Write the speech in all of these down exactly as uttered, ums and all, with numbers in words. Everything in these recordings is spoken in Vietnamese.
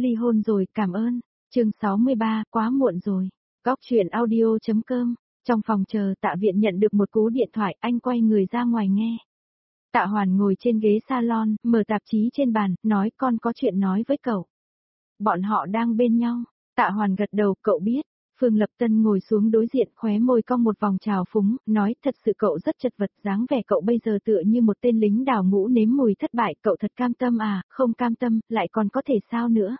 ly hôn rồi, cảm ơn. Chương sáu mươi ba, quá muộn rồi. Góc truyện audio.com. Trong phòng chờ Tạ Viện nhận được một cú điện thoại, anh quay người ra ngoài nghe. Tạ Hoàn ngồi trên ghế salon, mở tạp chí trên bàn, nói con có chuyện nói với cậu. Bọn họ đang bên nhau. Tạ Hoàn gật đầu, cậu biết. Phương Lập Tân ngồi xuống đối diện, khóe môi cong một vòng trào phúng, nói thật sự cậu rất chật vật, dáng vẻ cậu bây giờ tựa như một tên lính đào ngũ nếm mùi thất bại, cậu thật cam tâm à, không cam tâm, lại còn có thể sao nữa.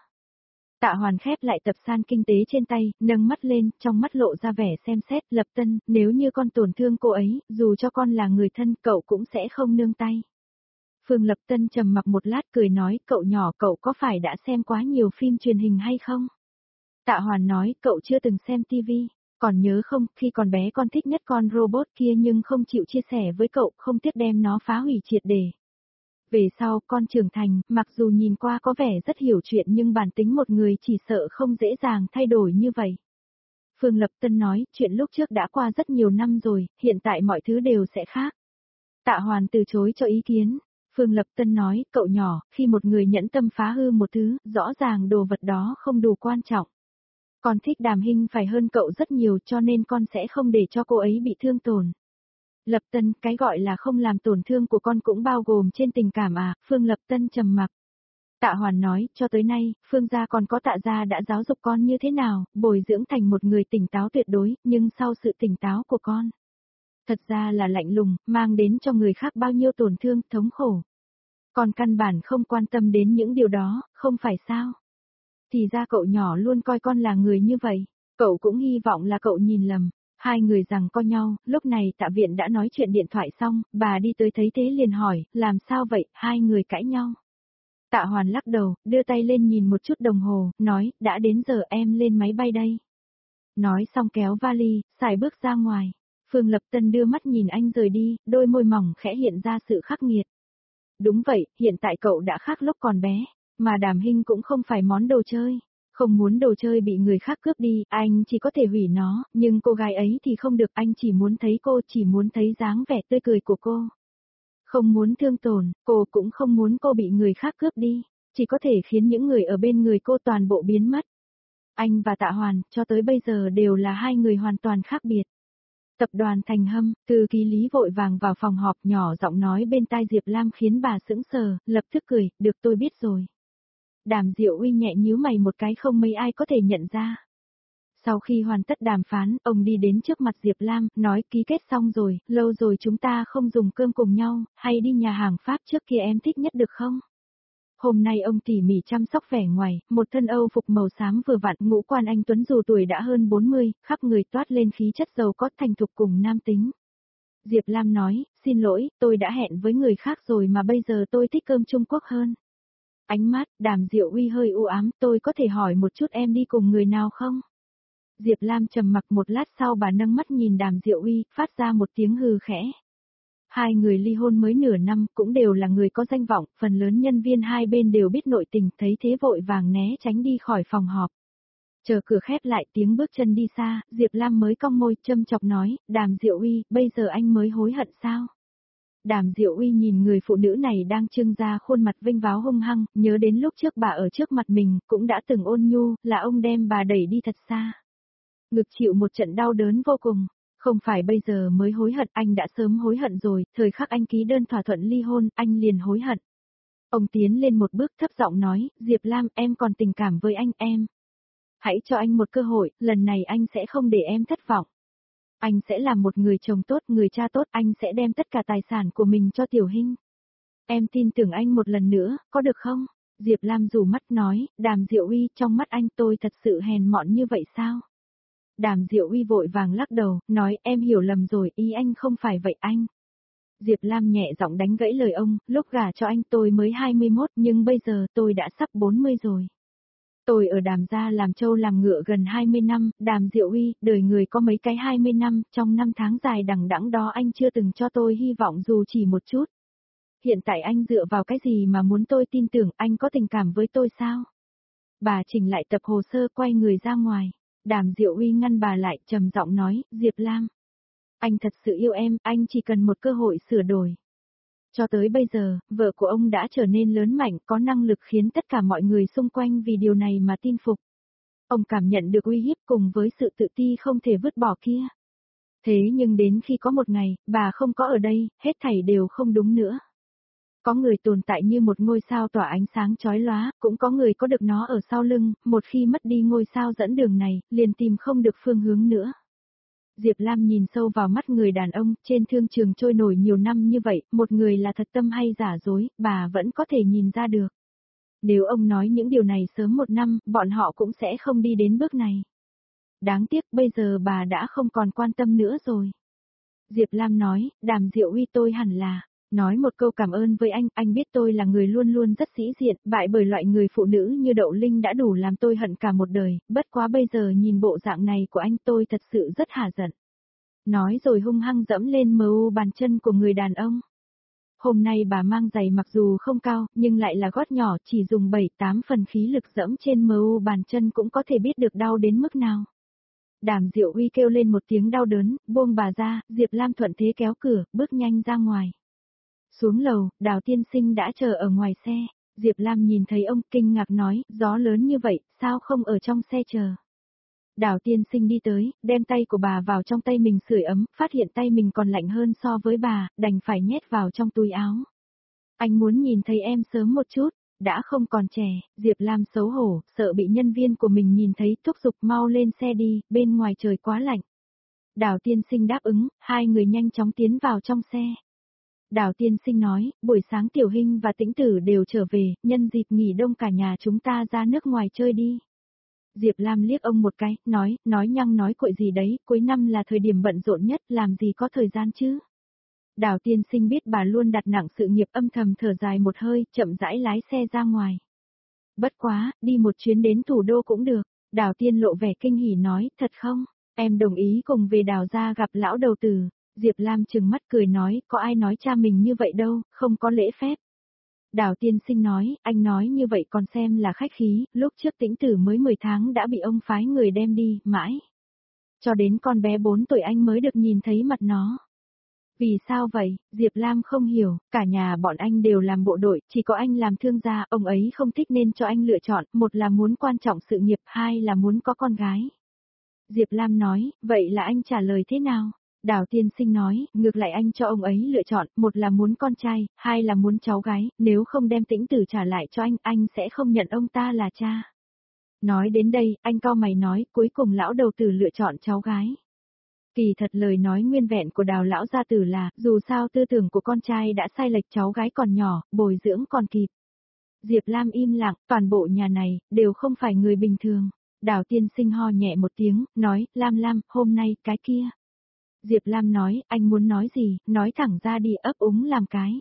Tạ Hoàn khép lại tập san kinh tế trên tay, nâng mắt lên, trong mắt lộ ra vẻ xem xét, Lập Tân, nếu như con tổn thương cô ấy, dù cho con là người thân, cậu cũng sẽ không nương tay. Phương Lập Tân trầm mặc một lát cười nói, cậu nhỏ cậu có phải đã xem quá nhiều phim truyền hình hay không? Tạ Hoàn nói, cậu chưa từng xem tivi, còn nhớ không, khi còn bé con thích nhất con robot kia nhưng không chịu chia sẻ với cậu, không tiếc đem nó phá hủy triệt để. Về sau, con trưởng thành, mặc dù nhìn qua có vẻ rất hiểu chuyện nhưng bản tính một người chỉ sợ không dễ dàng thay đổi như vậy. Phương Lập Tân nói, chuyện lúc trước đã qua rất nhiều năm rồi, hiện tại mọi thứ đều sẽ khác. Tạ Hoàn từ chối cho ý kiến. Phương Lập Tân nói, cậu nhỏ, khi một người nhẫn tâm phá hư một thứ, rõ ràng đồ vật đó không đủ quan trọng. Con thích Đàm Hinh phải hơn cậu rất nhiều cho nên con sẽ không để cho cô ấy bị thương tổn. Lập Tân, cái gọi là không làm tổn thương của con cũng bao gồm trên tình cảm à, Phương Lập Tân trầm mặc. Tạ Hoàn nói, cho tới nay, Phương gia còn có Tạ gia đã giáo dục con như thế nào, bồi dưỡng thành một người tỉnh táo tuyệt đối, nhưng sau sự tỉnh táo của con. Thật ra là lạnh lùng, mang đến cho người khác bao nhiêu tổn thương, thống khổ. Con căn bản không quan tâm đến những điều đó, không phải sao? Thì ra cậu nhỏ luôn coi con là người như vậy, cậu cũng hy vọng là cậu nhìn lầm. Hai người giằng co nhau, lúc này Tạ Viện đã nói chuyện điện thoại xong, bà đi tới thấy thế liền hỏi, làm sao vậy, hai người cãi nhau. Tạ Hoàn lắc đầu, đưa tay lên nhìn một chút đồng hồ, nói, đã đến giờ em lên máy bay đây. Nói xong kéo vali, xài bước ra ngoài. Phương Lập Tân đưa mắt nhìn anh rời đi, đôi môi mỏng khẽ hiện ra sự khắc nghiệt. Đúng vậy, hiện tại cậu đã khác lúc còn bé, mà Đàm Hinh cũng không phải món đồ chơi. Không muốn đồ chơi bị người khác cướp đi, anh chỉ có thể hủy nó, nhưng cô gái ấy thì không được, anh chỉ muốn thấy cô, chỉ muốn thấy dáng vẻ tươi cười của cô. Không muốn thương tổn, cô cũng không muốn cô bị người khác cướp đi, chỉ có thể khiến những người ở bên người cô toàn bộ biến mất. Anh và Tạ Hoàn, cho tới bây giờ đều là hai người hoàn toàn khác biệt. Tập đoàn Thành Hâm, Từ Ký Lý vội vàng vào phòng họp nhỏ giọng nói bên tai Diệp Lam khiến bà sững sờ, lập tức cười, được tôi biết rồi. Đàm Diệu Uy nhẹ nhíu mày một cái không mấy ai có thể nhận ra. Sau khi hoàn tất đàm phán, ông đi đến trước mặt Diệp Lam, nói ký kết xong rồi, lâu rồi chúng ta không dùng cơm cùng nhau, hay đi nhà hàng Pháp trước kia em thích nhất được không? Hôm nay ông tỉ mỉ chăm sóc vẻ ngoài, một thân Âu phục màu xám vừa vặn, ngũ quan anh tuấn dù tuổi đã hơn bốn mươi, khắp người toát lên khí chất giàu có thành thục cùng nam tính. Diệp Lam nói, xin lỗi, tôi đã hẹn với người khác rồi mà bây giờ tôi thích cơm Trung Quốc hơn. Ánh mắt, Đàm Diệu Uy hơi u ám, tôi có thể hỏi một chút em đi cùng người nào không? Diệp Lam trầm mặc một lát sau bà nâng mắt nhìn Đàm Diệu Uy, phát ra một tiếng hừ khẽ. Hai người ly hôn mới nửa năm, cũng đều là người có danh vọng, phần lớn nhân viên hai bên đều biết nội tình, thấy thế vội vàng né tránh đi khỏi phòng họp. Chờ cửa khép lại tiếng bước chân đi xa, Diệp Lam mới cong môi, châm chọc nói, Đàm Diệu Uy, bây giờ anh mới hối hận sao? Đàm Diệu Uy nhìn người phụ nữ này đang trưng ra khuôn mặt vênh váo hung hăng, nhớ đến lúc trước bà ở trước mặt mình, cũng đã từng ôn nhu, là ông đem bà đẩy đi thật xa. Ngực chịu một trận đau đớn vô cùng, không phải bây giờ mới hối hận, anh đã sớm hối hận rồi, thời khắc anh ký đơn thỏa thuận ly hôn, anh liền hối hận. Ông tiến lên một bước thấp giọng nói, Diệp Lam, em còn tình cảm với anh, em. Hãy cho anh một cơ hội, lần này anh sẽ không để em thất vọng. Anh sẽ là một người chồng tốt, người cha tốt, anh sẽ đem tất cả tài sản của mình cho Tiểu Hinh. Em tin tưởng anh một lần nữa, có được không? Diệp Lam rủ mắt nói, Đàm Diệu Uy, trong mắt anh tôi thật sự hèn mọn như vậy sao? Đàm Diệu Uy vội vàng lắc đầu, nói em hiểu lầm rồi, ý anh không phải vậy anh. Diệp Lam nhẹ giọng đánh gãy lời ông, lúc gả cho anh tôi mới hai mươi mốt nhưng bây giờ tôi đã sắp bốn mươi rồi. Tôi ở Đàm gia làm trâu làm ngựa gần hai mươi năm, Đàm Diệu Uy, đời người có mấy cái hai mươi năm, trong năm tháng dài đằng đẵng đó anh chưa từng cho tôi hy vọng dù chỉ một chút. Hiện tại anh dựa vào cái gì mà muốn tôi tin tưởng anh có tình cảm với tôi sao? Bà chỉnh lại tập hồ sơ quay người ra ngoài. Đàm Diệu Uy ngăn bà lại, trầm giọng nói, Diệp Lam. Anh thật sự yêu em, anh chỉ cần một cơ hội sửa đổi. Cho tới bây giờ, vợ của ông đã trở nên lớn mạnh, có năng lực khiến tất cả mọi người xung quanh vì điều này mà tin phục. Ông cảm nhận được uy hiếp cùng với sự tự ti không thể vứt bỏ kia. Thế nhưng đến khi có một ngày, bà không có ở đây, hết thảy đều không đúng nữa. Có người tồn tại như một ngôi sao tỏa ánh sáng chói lóa, cũng có người có được nó ở sau lưng, một khi mất đi ngôi sao dẫn đường này, liền tìm không được phương hướng nữa. Diệp Lam nhìn sâu vào mắt người đàn ông, trên thương trường trôi nổi nhiều năm như vậy, một người là thật tâm hay giả dối, bà vẫn có thể nhìn ra được. Nếu ông nói những điều này sớm một năm, bọn họ cũng sẽ không đi đến bước này. Đáng tiếc bây giờ bà đã không còn quan tâm nữa rồi. Diệp Lam nói, Đàm Diệu Uy tôi hẳn là, nói một câu cảm ơn với anh, anh biết tôi là người luôn luôn rất sĩ diện, bại bởi loại người phụ nữ như Đậu Linh đã đủ làm tôi hận cả một đời, bất quá bây giờ nhìn bộ dạng này của anh tôi thật sự rất hả giận. Nói rồi hung hăng dẫm lên mờ u bàn chân của người đàn ông. Hôm nay bà mang giày mặc dù không cao, nhưng lại là gót nhỏ, chỉ dùng bảy tám phần khí lực dẫm trên mờ u bàn chân cũng có thể biết được đau đến mức nào. Đàm Diệu Uy kêu lên một tiếng đau đớn, buông bà ra, Diệp Lam thuận thế kéo cửa, bước nhanh ra ngoài. Xuống lầu, Đào tiên sinh đã chờ ở ngoài xe, Diệp Lam nhìn thấy ông kinh ngạc nói, gió lớn như vậy, sao không ở trong xe chờ. Đào tiên sinh đi tới, đem tay của bà vào trong tay mình sưởi ấm, phát hiện tay mình còn lạnh hơn so với bà, đành phải nhét vào trong túi áo. Anh muốn nhìn thấy em sớm một chút, đã không còn trẻ, Diệp Lam xấu hổ, sợ bị nhân viên của mình nhìn thấy, thúc giục mau lên xe đi, bên ngoài trời quá lạnh. Đào tiên sinh đáp ứng, hai người nhanh chóng tiến vào trong xe. Đào tiên sinh nói, buổi sáng Tiểu Hinh và Tĩnh Tử đều trở về, nhân dịp nghỉ đông cả nhà chúng ta ra nước ngoài chơi đi. Diệp Lam liếc ông một cái, nói, nói nhăng nói cuội gì đấy, cuối năm là thời điểm bận rộn nhất, làm gì có thời gian chứ. Đào tiên sinh biết bà luôn đặt nặng sự nghiệp, âm thầm thở dài một hơi, chậm rãi lái xe ra ngoài. Bất quá, đi một chuyến đến thủ đô cũng được. Đào tiên lộ vẻ kinh hỉ nói, thật không? Em đồng ý cùng về Đào gia gặp lão đầu tử. Diệp Lam trừng mắt cười nói, có ai nói cha mình như vậy đâu, không có lễ phép. Đào tiên sinh nói, anh nói như vậy còn xem là khách khí, lúc trước Tĩnh Tử mới mười tháng đã bị ông phái người đem đi, mãi. Cho đến con bé bốn tuổi anh mới được nhìn thấy mặt nó. Vì sao vậy, Diệp Lam không hiểu, cả nhà bọn anh đều làm bộ đội, chỉ có anh làm thương gia, ông ấy không thích nên cho anh lựa chọn, một là muốn quan trọng sự nghiệp, hai là muốn có con gái. Diệp Lam nói, vậy là anh trả lời thế nào? Đào tiên sinh nói, ngược lại anh cho ông ấy lựa chọn, một là muốn con trai, hai là muốn cháu gái, nếu không đem Tĩnh Tử trả lại cho anh, anh sẽ không nhận ông ta là cha. Nói đến đây, anh cau mày nói, cuối cùng lão đầu tử lựa chọn cháu gái. Kỳ thật lời nói nguyên vẹn của Đào lão gia tử là, dù sao tư tưởng của con trai đã sai lệch, cháu gái còn nhỏ, bồi dưỡng còn kịp. Diệp Lam im lặng, toàn bộ nhà này, đều không phải người bình thường. Đào tiên sinh ho nhẹ một tiếng, nói, Lam Lam, hôm nay, cái kia. Diệp Lam nói, anh muốn nói gì, nói thẳng ra đi, ấp úng làm cái.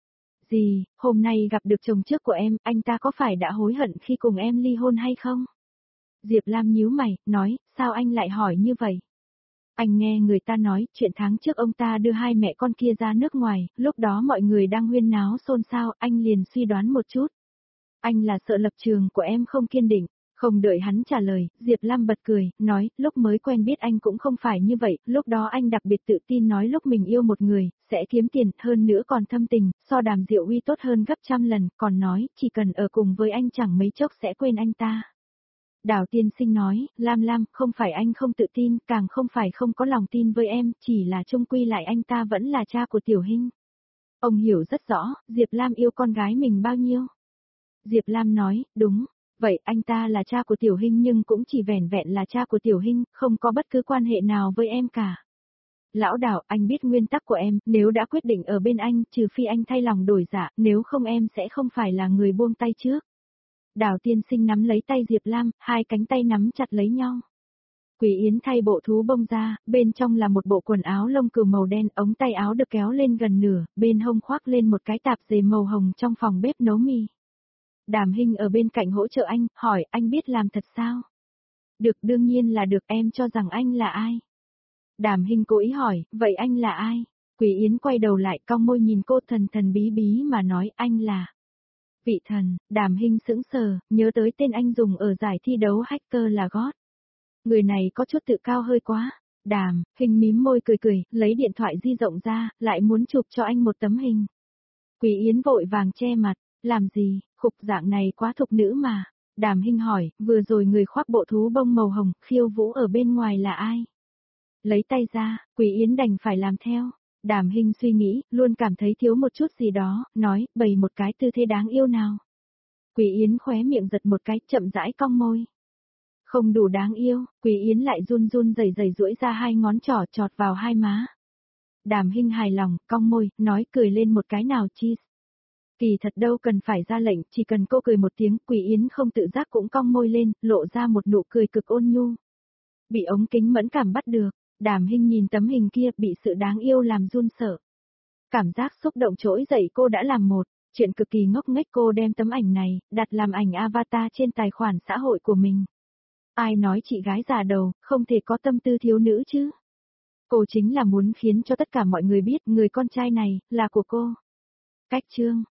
Gì, hôm nay gặp được chồng trước của em, anh ta có phải đã hối hận khi cùng em ly hôn hay không? Diệp Lam nhíu mày, nói, sao anh lại hỏi như vậy? Anh nghe người ta nói, chuyện tháng trước ông ta đưa hai mẹ con kia ra nước ngoài, lúc đó mọi người đang huyên náo xôn xao, anh liền suy đoán một chút. Anh là sợ lập trường của em không kiên định. Không đợi hắn trả lời, Diệp Lam bật cười, nói, lúc mới quen biết anh cũng không phải như vậy, lúc đó anh đặc biệt tự tin nói lúc mình yêu một người, sẽ kiếm tiền, hơn nữa còn thâm tình, so Đàm Diệu Uy tốt hơn gấp trăm lần, còn nói, chỉ cần ở cùng với anh chẳng mấy chốc sẽ quên anh ta. Đào tiên sinh nói, Lam Lam, không phải anh không tự tin, càng không phải không có lòng tin với em, chỉ là chung quy lại anh ta vẫn là cha của Tiểu Hinh. Ông hiểu rất rõ, Diệp Lam yêu con gái mình bao nhiêu. Diệp Lam nói, đúng. Vậy anh ta là cha của Tiểu Hinh nhưng cũng chỉ vẻn vẹn là cha của Tiểu Hinh, không có bất cứ quan hệ nào với em cả. Lão Đào, anh biết nguyên tắc của em, nếu đã quyết định ở bên anh, trừ phi anh thay lòng đổi dạ, nếu không em sẽ không phải là người buông tay trước. Đào tiên sinh nắm lấy tay Diệp Lam, hai cánh tay nắm chặt lấy nhau. Quý Yến thay bộ thú bông ra, bên trong là một bộ quần áo lông cừu màu đen, ống tay áo được kéo lên gần nửa, bên hông khoác lên một cái tạp dề màu hồng trong phòng bếp nấu mì. Đàm Hinh ở bên cạnh hỗ trợ anh, hỏi anh biết làm thật sao? Được, đương nhiên là được, em cho rằng anh là ai? Đàm Hinh cố ý hỏi, vậy anh là ai? Quý Yến quay đầu lại cong môi nhìn cô, thần thần bí bí mà nói, anh là Vị Thần. Đàm Hinh sững sờ, nhớ tới tên anh dùng ở giải thi đấu hacker là God. Người này có chút tự cao hơi quá. Đàm Hinh mím môi cười cười, lấy điện thoại di động ra, lại muốn chụp cho anh một tấm hình. Quý Yến vội vàng che mặt, làm gì, khục dạng này quá thục nữ mà. Đàm Hinh hỏi, vừa rồi người khoác bộ thú bông màu hồng, khiêu vũ ở bên ngoài là ai? Lấy tay ra, Quý Yến đành phải làm theo. Đàm Hinh suy nghĩ, luôn cảm thấy thiếu một chút gì đó, nói, bày một cái tư thế đáng yêu nào. Quý Yến khóe miệng giật một cái, chậm rãi cong môi. Không đủ đáng yêu, Quý Yến lại run run rẩy rẩy duỗi ra hai ngón trỏ chọt vào hai má. Đàm Hinh hài lòng, cong môi, nói cười lên một cái nào cheese. Kỳ thật đâu cần phải ra lệnh, chỉ cần cô cười một tiếng, Quý Yến không tự giác cũng cong môi lên, lộ ra một nụ cười cực ôn nhu. Bị ống kính mẫn cảm bắt được, Đàm Hinh nhìn tấm hình kia bị sự đáng yêu làm run sợ. Cảm giác xúc động trỗi dậy cô đã làm một, chuyện cực kỳ ngốc nghếch cô đem tấm ảnh này, đặt làm ảnh avatar trên tài khoản xã hội của mình. Ai nói chị gái già đầu, không thể có tâm tư thiếu nữ chứ. Cô chính là muốn khiến cho tất cả mọi người biết người con trai này, là của cô. Cách chương